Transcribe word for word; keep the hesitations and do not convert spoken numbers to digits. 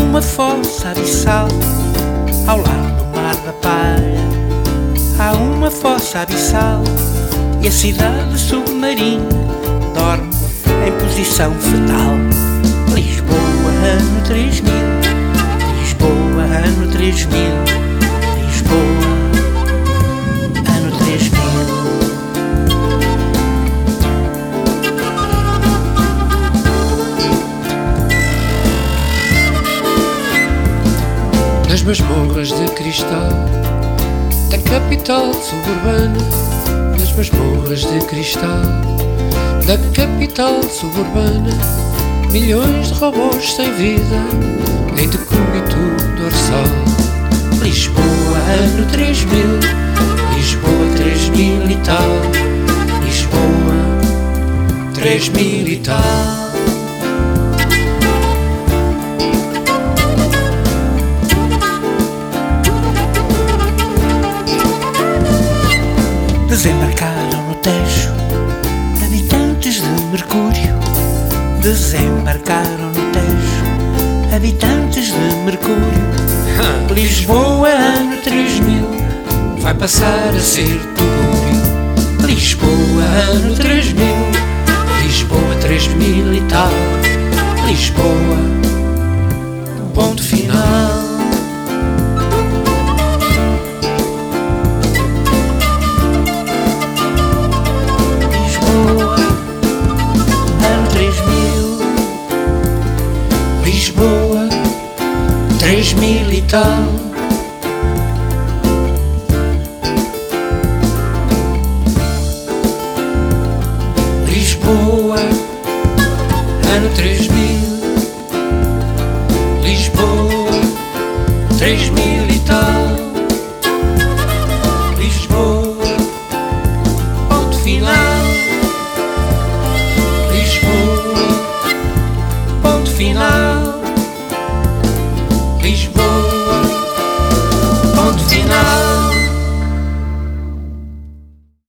uma fossa abissal ao lado do mar da Palha. Há uma fossa abissal e a cidade submarina dorme em posição fetal. Lisboa, ano três mil. Lisboa, ano três mil. Lisboa, ano três mil. Nas masmorras de cristal da capital suburbana, nas masmorras de cristal da capital suburbana, milhões de robôs sem vida em decúbito dorsal. Lisboa, ano três mil. Lisboa, três mil e tal. Lisboa, três mil e tal. Desembarcaram no Tejo habitantes de Mercúrio. Desembarcaram no Tejo habitantes de Mercúrio. Lisboa, ano três mil, vai passar a ser Tugúrio. Lisboa, ano três mil. Lisboa, três mil e tal. Lisboa, ponto final. Lisboa, ano três mil. Lisboa, três mil e tal. Lisboa, ano três mil. Lisboa, três mil e tal. Lisboa, ponto final. Lisboa, ponto final.